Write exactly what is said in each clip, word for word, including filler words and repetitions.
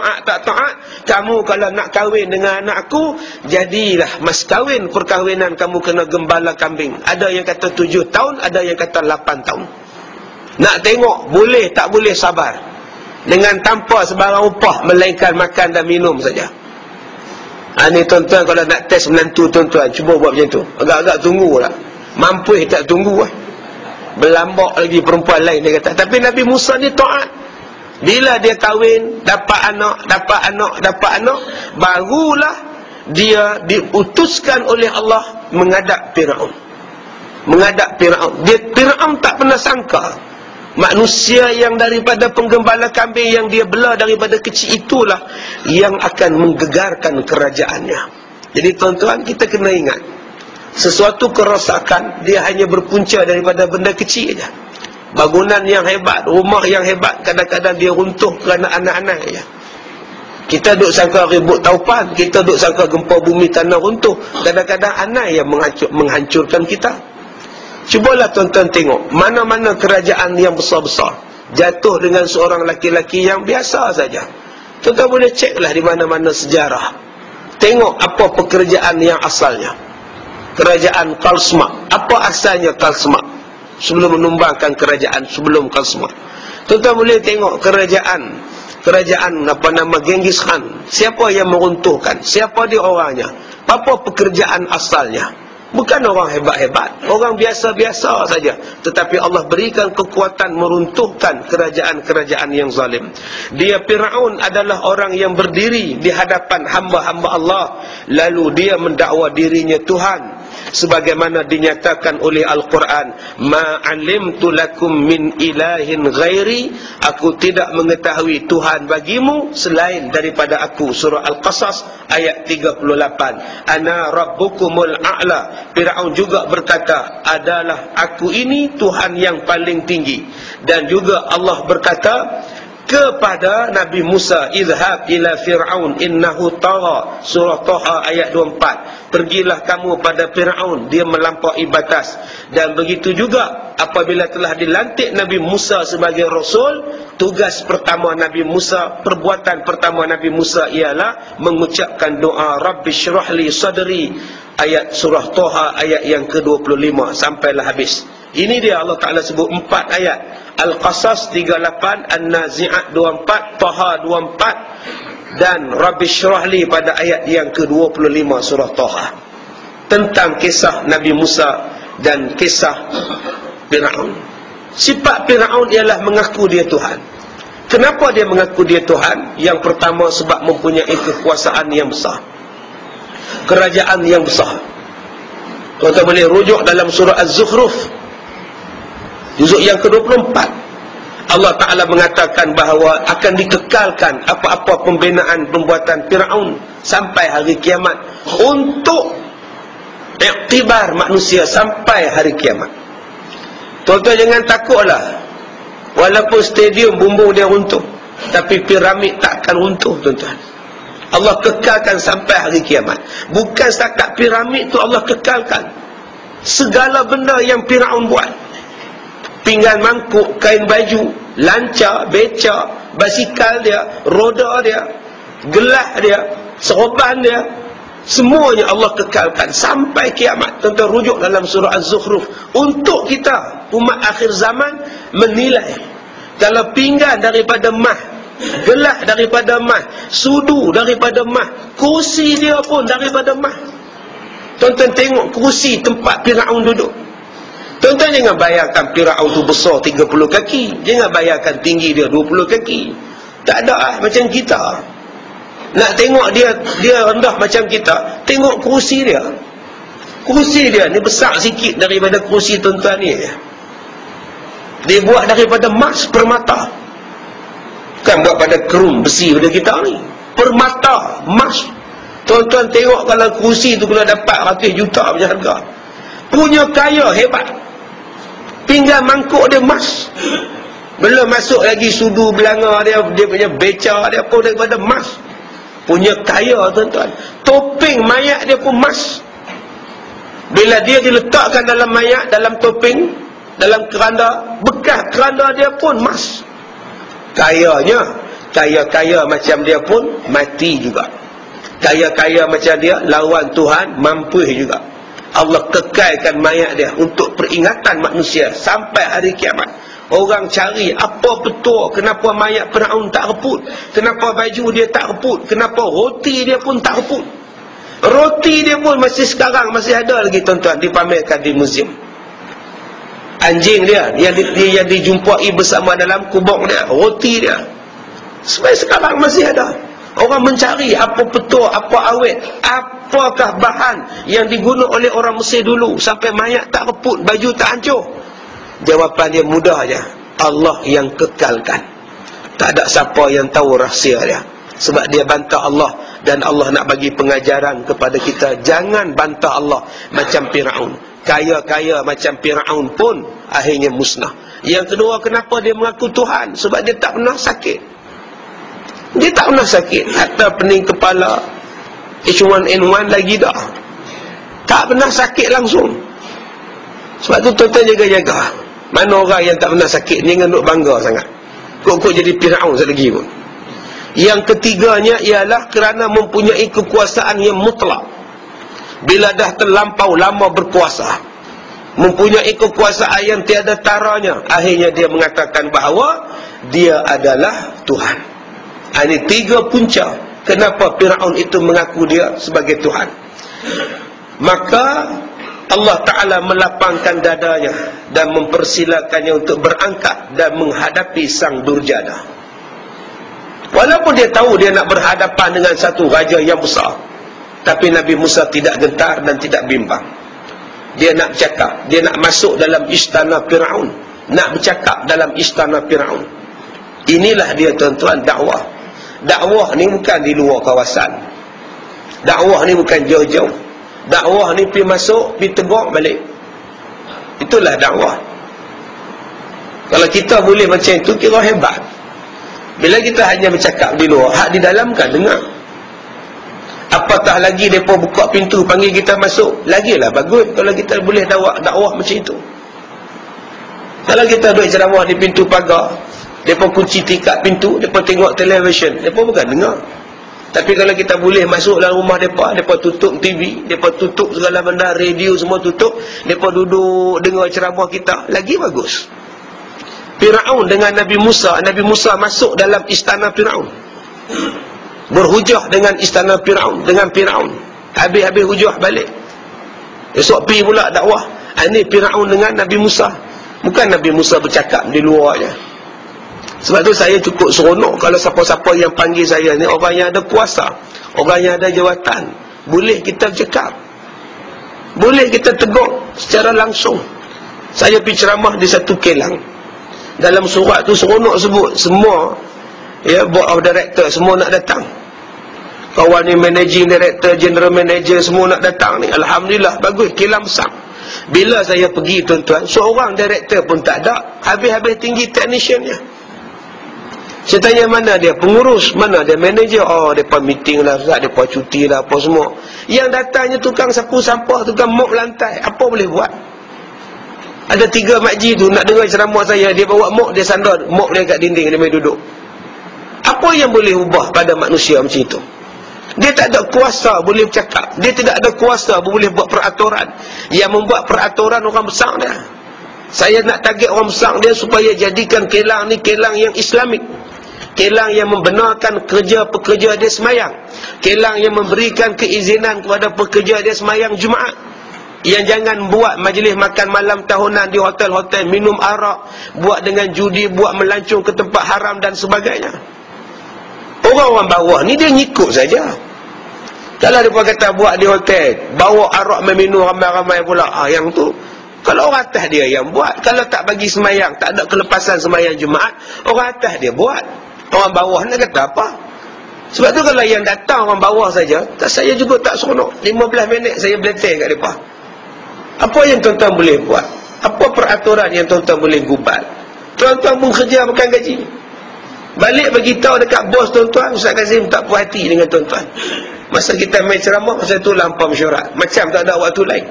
taat tak taat, kamu kalau nak kahwin dengan anak aku, jadilah mas kahwin perkahwinan kamu kena gembala kambing. Ada yang kata tujuh tahun, ada yang kata lapan tahun. Nak tengok boleh tak boleh sabar, dengan tanpa sebarang upah melainkan makan dan minum saja. Ha, ni tuan-tuan kalau nak test menantu tuan-tuan, cuba buat macam tu. Agak-agak tunggu lah. Mampu tak tunggu lah. Berlambak lagi perempuan lain dia kata. Tapi Nabi Musa ni taat. Bila dia kahwin, dapat anak, dapat anak, dapat anak, barulah dia diutuskan oleh Allah menghadap Firaun. Menghadap Firaun. Dia Firaun tak pernah sangka manusia yang daripada penggembala kambing yang dia bela daripada kecil itulah yang akan menggegarkan kerajaannya. Jadi tuan-tuan, kita kena ingat, sesuatu kerosakan dia hanya berpunca daripada benda kecil saja. Bangunan yang hebat, rumah yang hebat, kadang-kadang dia runtuh kerana anak-anak saja. Kita duk sangka ribut taupan, kita duk sangka gempa bumi tanah runtuh, kadang-kadang anak yang menghancur, menghancurkan kita. Cubalah tuan-tuan tengok, mana-mana kerajaan yang besar-besar jatuh dengan seorang laki-laki yang biasa saja. Tuan-tuan boleh ceklah di mana-mana sejarah. Tengok apa pekerjaan yang asalnya. Kerajaan Kalsmak. Apa asalnya Kalsmak? Sebelum menumbangkan kerajaan sebelum Kalsmak. Tuan-tuan boleh tengok kerajaan Kerajaan apa nama Genghis Khan. Siapa yang meruntuhkan? Siapa dia orangnya? Apa pekerjaan asalnya? Bukan orang hebat-hebat, orang biasa-biasa saja. Tetapi Allah berikan kekuatan meruntuhkan kerajaan-kerajaan yang zalim. Dia Firaun adalah orang yang berdiri di hadapan hamba-hamba Allah, lalu dia mendakwa dirinya Tuhan. Sebagaimana dinyatakan oleh Al-Quran, ma alimtu lakum min ilahin ghairi, aku tidak mengetahui Tuhan bagimu selain daripada aku. Surah Al-Qasas ayat tiga puluh lapan. Ana rabbukumul a'la. Firaun juga berkata, adalah aku ini Tuhan yang paling tinggi. Dan juga Allah berkata kepada Nabi Musa, izhab ila Fir'aun innahu tagha. Surah Taha ayat dua puluh empat. Pergilah kamu pada Fir'aun, dia melampaui batas. Dan begitu juga apabila telah dilantik Nabi Musa sebagai Rasul, tugas pertama Nabi Musa, perbuatan pertama Nabi Musa ialah mengucapkan doa Rabbi syrahli sadri. Ayat surah Taha ayat yang ke dua puluh lima sampailah habis. Ini dia Allah Ta'ala sebut empat ayat. Al-Qasas tiga puluh lapan, An-Nazi'at dua puluh empat, Taha dua puluh empat, dan Rabbi syrahli pada ayat yang ke dua puluh lima surah Taha. Tentang kisah Nabi Musa dan kisah Fir'aun. Sifat Fir'aun ialah mengaku dia Tuhan. Kenapa dia mengaku dia Tuhan? Yang pertama sebab mempunyai kekuasaan yang besar, kerajaan yang besar. Tuan-tuan boleh rujuk dalam surah Az-Zukhruf juzuk yang ke dua puluh empat. Allah Ta'ala mengatakan bahawa akan dikekalkan apa-apa pembinaan pembuatan Fir'aun sampai hari kiamat, untuk iktibar manusia sampai hari kiamat. Tuan-tuan jangan takutlah, walaupun stadium bumbung dia runtuh, tapi piramid tak akan runtuh tuan-tuan. Allah kekalkan sampai hari kiamat. Bukan setakat piramid tu Allah kekalkan, segala benda yang Fir'aun buat. Pinggan mangkuk, kain baju, lancar, beca, basikal dia, roda dia, gelas dia, seroban dia, semuanya Allah kekalkan sampai kiamat. Tuan-tuan rujuk dalam surah Az-Zukhruf. Untuk kita umat akhir zaman menilai, kalau pinggan daripada mah, gelas daripada mah, sudu daripada mah, kursi dia pun daripada mah. Tuan-tuan tengok kursi tempat Fir'aun duduk. Tuan-tuan jangan bayangkan Fir'aun tu besar tiga puluh kaki. Jangan bayangkan tinggi dia dua puluh kaki. Tak ada lah macam kita. Nak tengok dia dia rendah macam kita, tengok kursi dia. Kursi dia ni besar sikit daripada kursi tuan-tuan ni. Dia buat daripada emas permata. Bukan buat pada kerum besi pada kita ni. Permata, emas. Tuan-tuan tengok kalau kursi tu kena dapat ratus juta punya harga. Punya kaya hebat. Pinggan mangkuk dia emas. Belum masuk lagi sudu belanga dia, dia punya beca dia pun daripada emas. Punya kaya tuan-tuan. Topeng mayat dia pun emas. Bila dia diletakkan dalam mayat, dalam topeng, dalam keranda, bekas keranda dia pun emas. Kayanya. Kaya-kaya macam dia pun mati juga. Kaya-kaya macam dia, lawan Tuhan mampu juga. Allah kekalkan mayat dia untuk peringatan manusia sampai hari kiamat. Orang cari apa betul, kenapa mayat Firaun tak reput, kenapa baju dia tak reput, kenapa roti dia pun tak reput. Roti dia pun masih sekarang masih ada lagi tuan-tuan, dipamerkan di muzium. Anjing dia yang, di, yang dijumpai bersama dalam kubur dia, roti dia sampai sekarang masih ada. Orang mencari apa betul, apa awet, apakah bahan yang digunakan oleh orang Mesir dulu sampai mayat tak reput, baju tak hancur. Jawapan dia mudah aja. Allah yang kekalkan. Tak ada siapa yang tahu rahsia dia. Sebab dia bantah Allah. Dan Allah nak bagi pengajaran kepada kita, jangan bantah Allah macam Firaun. Kaya-kaya macam Firaun pun akhirnya musnah. Yang kedua, kenapa dia mengaku Tuhan? Sebab dia tak pernah sakit. Dia tak pernah sakit. Hatta pening kepala, H one N one lagi dah. Tak pernah sakit langsung. Sebab tu tuan-tuan jaga-jaga. Mana orang yang tak pernah sakit, jangan duk bangga sangat. Kok-kok jadi Firaun selagi pun. Yang ketiganya ialah kerana mempunyai kekuasaan yang mutlak. Bila dah terlampau lama berkuasa, mempunyai kekuasaan yang tiada taranya, akhirnya dia mengatakan bahawa dia adalah Tuhan. Ini tiga punca kenapa Firaun itu mengaku dia sebagai Tuhan. Maka Allah Ta'ala melapangkan dadanya dan mempersilakannya untuk berangkat dan menghadapi sang durjana. Walaupun dia tahu dia nak berhadapan dengan satu raja yang besar, tapi Nabi Musa tidak gentar dan tidak bimbang. Dia nak bercakap, dia nak masuk dalam istana Firaun, nak bercakap dalam istana Firaun. Inilah dia tuan-tuan dakwah. Dakwah ni bukan di luar kawasan. Dakwah ni bukan jauh-jauh. Dakwah ni pergi masuk, pergi tegur balik. Itulah dakwah. Kalau kita boleh macam itu, kira hebat. Bila kita hanya bercakap di luar, hak di dalam kan dengar. Apatah lagi mereka buka pintu panggil kita masuk, lagilah bagus kalau kita boleh dakwah, dakwah macam itu. Kalau kita duduk ceramah di pintu pagar, mereka kunci tikat pintu, mereka tengok televisyen, mereka bukan dengar. Tapi kalau kita boleh masuk dalam rumah mereka, mereka tutup T V, mereka tutup segala benda, radio semua tutup, mereka duduk dengar ceramah kita, lagi bagus. Firaun dengan Nabi Musa, Nabi Musa masuk dalam istana Firaun, berhujah dengan istana Firaun, dengan Firaun, habis-habis hujah balik. Esok pergi pula dakwah. Ini Firaun dengan Nabi Musa. Bukan Nabi Musa bercakap di luar je. Sebab tu saya cukup seronok kalau siapa-siapa yang panggil saya ni orang yang ada kuasa, orang yang ada jawatan. Boleh kita bercakap, boleh kita tegur secara langsung. Saya pergi ceramah di satu kilang. Dalam surat tu seronok sebut semua, ya, board of director semua nak datang. Kawan ni managing director, general manager semua nak datang ni. Alhamdulillah, bagus, kilang besar. Bila saya pergi tuan-tuan, seorang director pun tak ada, habis-habis tinggi techniciannya. Saya tanya mana dia pengurus, mana dia manager. Oh, mereka meeting lah, mereka cuti lah, apa semua. Yang datangnya tukang sapu sampah, tukang mop lantai, apa boleh buat? Ada tiga makcik tu nak dengar ceramah saya, dia bawa mop, dia sandar mop dia kat dinding, dia main duduk. Apa yang boleh ubah pada manusia macam itu? Dia tak ada kuasa boleh bercakap, dia tidak ada kuasa boleh buat peraturan. Yang membuat peraturan orang besar dia. Saya nak target orang besar dia supaya jadikan kilang ni kilang yang Islamik, kilang yang membenarkan kerja-pekerja dia semayang, kilang yang memberikan keizinan kepada pekerja dia semayang Jumaat, yang jangan buat majlis makan malam tahunan di hotel-hotel, minum arak, buat dengan judi, buat melancong ke tempat haram dan sebagainya. Orang-orang bawah ni dia ngikut saja. Kalau dia kata buat di hotel, bawa arak meminum ramai-ramai pula, ah, yang tu kalau orang atas dia yang buat. Kalau tak bagi semayang, tak ada kelepasan semayang Jumaat, orang atas dia buat. Orang bawah nak kata apa? Sebab tu kalau yang datang orang bawah saja, saya juga tak seronok. lima belas minit saya beletih kat mereka. Apa yang tuan-tuan boleh buat? Apa peraturan yang tuan-tuan boleh gubat? Tuan-tuan pun kerja makan gaji. Balik bagi tahu dekat bos tuan-tuan, Ustaz Kazim tak puas hati dengan tuan-tuan. Masa kita main ceramah, masa tu lampau mesyuarat. Macam tak ada waktu lain.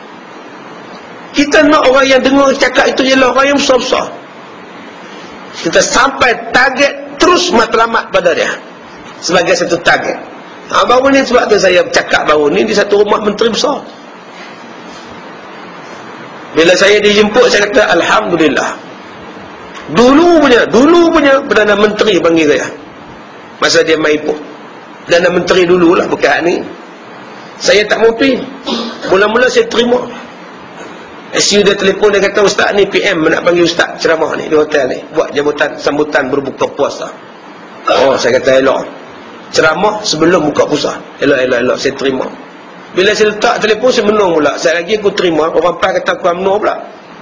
Kita nak orang yang dengar cakap itu ialah orang yang besar-besar. Kita sampai target terus matlamat pada dia sebagai satu target. Ha, baru ni sebab tu saya cakap baru ni di satu rumah menteri besar. Bila saya dijemput, saya kata alhamdulillah. Dulu punya, dulu punya Perdana Menteri panggil saya. Masa dia mai pun. Perdana Menteri dululah, bukan ni. Saya tak mau pergi. Mula-mula saya terima. S U dia telefon, dia kata, ustaz ni P M nak panggil ustaz ceramah ni di hotel ni, buat jemputan sambutan berbuka puasa. Oh, saya kata elok. Ceramah sebelum buka puasa. Elok, elok, elok, saya terima. Bila saya letak telefon, saya menung pula. Saya lagi aku terima, orang pas kata aku amno pula.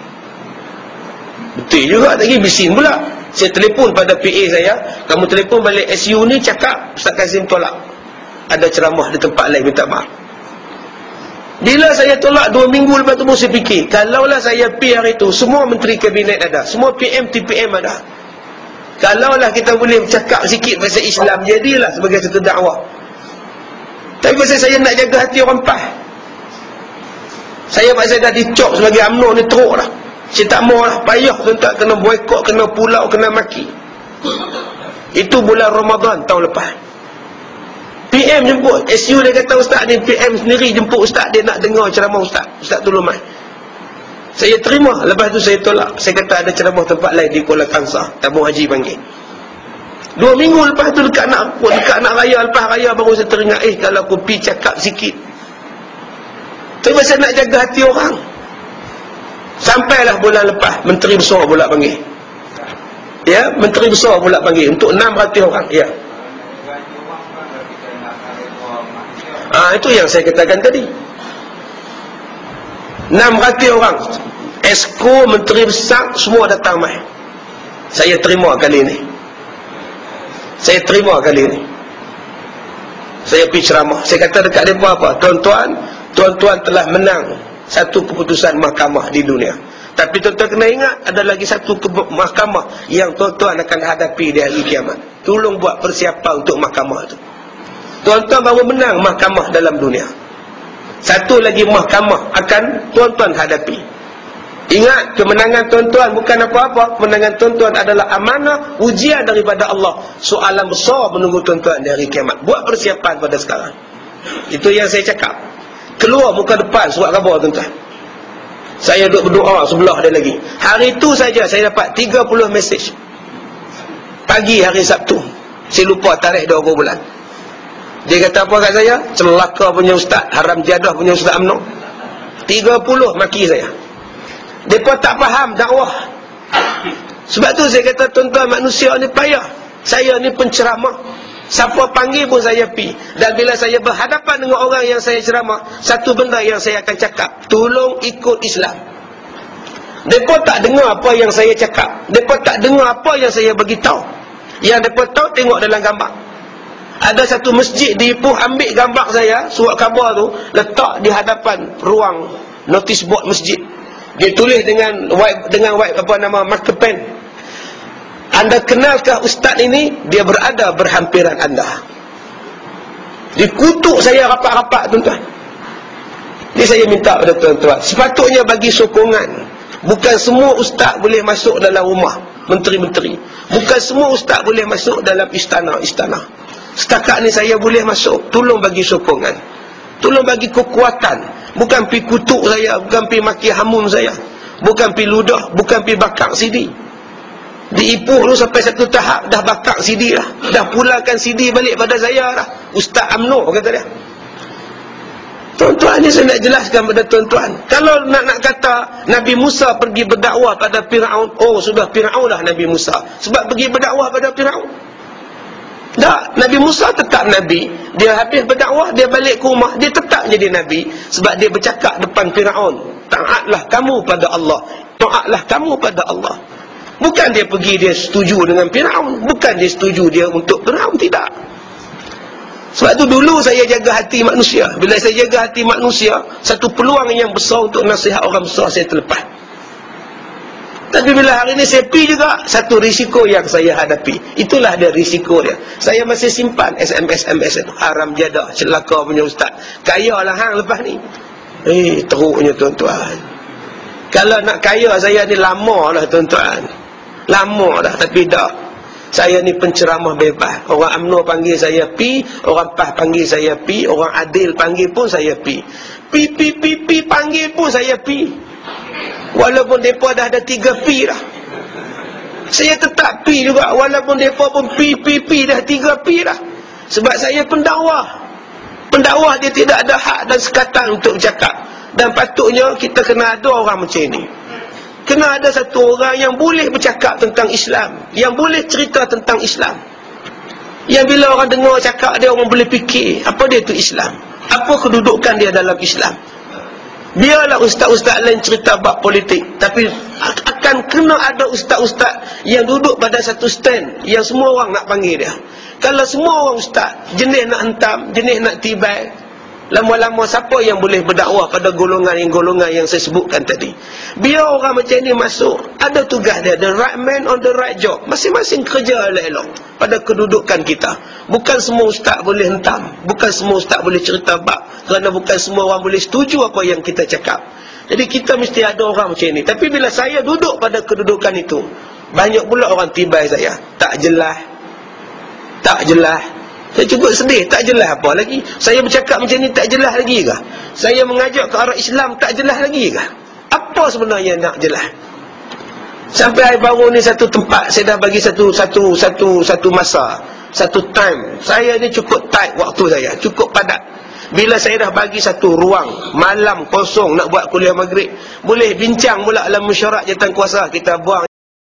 Betul juga, lagi bising pula. Saya telefon pada P A saya, kamu telefon balik S U ni, cakap Ustaz Kazim tolak. Ada ceramah di tempat lain, minta maaf. Bila saya tolak dua minggu lepas tu, saya fikir, kalaulah saya pergi hari tu, semua menteri kabinet ada, semua P M T P M ada. Kalaulah kita boleh cakap sikit pasal Islam, jadilah sebagai satu dakwah. Tapi pasal saya nak jaga hati orang PAS, saya pasal dah dicop sebagai U M N O ni teruk dah. Saya tak mau lah, payah tuan-tuan, kena boykot, kena pulau, kena maki. Itu bulan Ramadan tahun lepas. P M jemput, S U dia kata ustaz ni, P M sendiri jemput ustaz, dia nak dengar ceramah ustaz. Ustaz tolong mai. Saya terima, lepas tu saya tolak. Saya kata ada ceramah tempat lain di Kuala Kangsar, tabung haji panggil. Dua minggu lepas tu dekat nak dekat nak raya, lepas raya baru saya teringat, eh kalau aku pergi cakap sikit. Tapi saya nak jaga hati orang. Sampailah bulan lepas, menteri besar pula panggil. Ya, menteri besar pula panggil untuk enam ratus orang. Ya. Ah, itu yang saya katakan tadi. enam ratus orang. Esko, menteri besar semua datang mai. Saya terima kali ini. Saya terima kali ini. Saya pergi ceramah. Saya kata dekat mereka apa? Tuan-tuan, tuan-tuan telah menang satu keputusan mahkamah di dunia. Tapi tuan-tuan kena ingat, ada lagi satu mahkamah yang tuan-tuan akan hadapi di hari kiamat. Tolong buat persiapan untuk mahkamah itu. Tuan-tuan baru menang mahkamah dalam dunia. Satu lagi mahkamah akan tuan-tuan hadapi. Ingat, kemenangan tuan-tuan bukan apa-apa. Kemenangan tuan-tuan adalah amanah, ujian daripada Allah. Soalan besar menunggu tuan-tuan di hari kiamat. Buat persiapan pada sekarang. Itu yang saya cakap. Keluar muka depan surat khabar tuan-tuan. Saya duduk berdoa sebelah dia lagi. Hari itu saja saya dapat tiga puluh mesej. Pagi hari Sabtu. Saya lupa tarikh dua puluh bulan. Dia kata apa kat saya? Celaka punya ustaz, haram jadah punya ustaz U M N O. tiga puluh maki saya. Mereka tak faham dakwah. Sebab tu saya kata tuan-tuan, manusia ni payah. Saya ni penceramah. Siapa panggil pun saya pi. Dan bila saya berhadapan dengan orang yang saya ceramah, satu benda yang saya akan cakap, tolong ikut Islam. Mereka tak dengar apa yang saya cakap. Mereka tak dengar apa yang saya beritahu. Yang mereka tahu tengok dalam gambar. Ada satu masjid di Ipoh, ambil gambar saya, surat khabar tu, letak di hadapan ruang notice board masjid. Dia tulis dengan white, dengan white apa nama, marker pen. Anda kenalkah ustaz ini? Dia berada berhampiran anda. Dikutuk saya rapat-rapat tuan-tuan. Ini saya minta pada tuan-tuan, sepatutnya bagi sokongan. Bukan semua ustaz boleh masuk dalam rumah menteri-menteri. Bukan semua ustaz boleh masuk dalam istana-istana. Setakat ni saya boleh masuk. Tolong bagi sokongan, tolong bagi kekuatan. Bukan pi kutuk saya, bukan pi maki hamun saya, bukan pi ludah, bukan pi bakar C D. Di Ipoh tu sampai satu tahap dah bakar C D lah, dah pulakan C D balik pada saya lah. Ustaz U M N O kata dia. Tuan-tuan, ni saya nak jelaskan pada tuan-tuan. Kalau nak nak kata Nabi Musa pergi berdakwah pada Firaun, oh sudah Firaun lah Nabi Musa, sebab pergi berdakwah pada Firaun. Tak, Nabi Musa tetap Nabi. Dia habis berdakwah, dia balik ke rumah, dia tetap jadi Nabi. Sebab dia bercakap depan Firaun, taatlah kamu pada Allah, taatlah kamu pada Allah. Bukan dia pergi dia setuju dengan Firaun, bukan dia setuju dia untuk Firaun, tidak. Sebab tu dulu saya jaga hati manusia. Bila saya jaga hati manusia, satu peluang yang besar untuk nasihat orang besar saya terlepas. Tapi bila hari ini saya pergi juga, satu risiko yang saya hadapi. Itulah dia risiko dia. Saya masih simpan S M S M S itu. Haram jadah, celaka punya ustaz. Kaya lah hang lepas ni. Eh, teruknya tuan-tuan. Kalau nak kaya saya ni lama lah tuan-tuan. Lama dah, tapi tak. Saya ni penceramah bebas. Orang UMNO panggil saya pi, orang PAS panggil saya pi, orang Adil panggil pun saya pi. Pi, pi, pi, pi panggil pun saya pi. Walaupun mereka dah ada tiga pi dah. Saya tetap pi juga. Walaupun mereka pun pi, pi, pi dah tiga pi dah. Sebab saya pendakwah. Pendakwah dia tidak ada hak dan sekatan untuk bercakap. Dan patutnya kita kena ada orang macam ni. Kena ada satu orang yang boleh bercakap tentang Islam, yang boleh cerita tentang Islam. Yang bila orang dengar cakap dia, orang boleh fikir, apa dia tu Islam? Apa kedudukan dia dalam Islam? Biarlah ustaz-ustaz lain cerita bab politik, tapi akan kena ada ustaz-ustaz yang duduk pada satu stand yang semua orang nak panggil dia. Kalau semua orang ustaz, jenis nak hentam, jenis nak tibai, lama-lama siapa yang boleh berdakwah pada golongan yang golongan yang saya sebutkan tadi? Biar orang macam ni masuk, ada tugas dia, the right man on the right job. Masing-masing kerja elok-elok pada kedudukan kita. Bukan semua ustaz boleh hentam, bukan semua ustaz boleh cerita bab, kerana bukan semua orang boleh setuju apa yang kita cakap. Jadi kita mesti ada orang macam ni. Tapi bila saya duduk pada kedudukan itu, banyak pula orang tibai saya, tak jelas, tak jelas. Saya cukup sedih, tak jelas apa lagi. Saya bercakap macam ni tak jelas lagi ke? Saya mengajak ke arah Islam tak jelas lagi ke? Apa sebenarnya nak jelas? Sampai hari baru ni satu tempat saya dah bagi satu satu satu satu masa, satu time. Saya ni cukup tight waktu saya, cukup padat. Bila saya dah bagi satu ruang malam kosong nak buat kuliah maghrib, boleh bincang pula dalam mesyuarat jawatankuasa, kita buang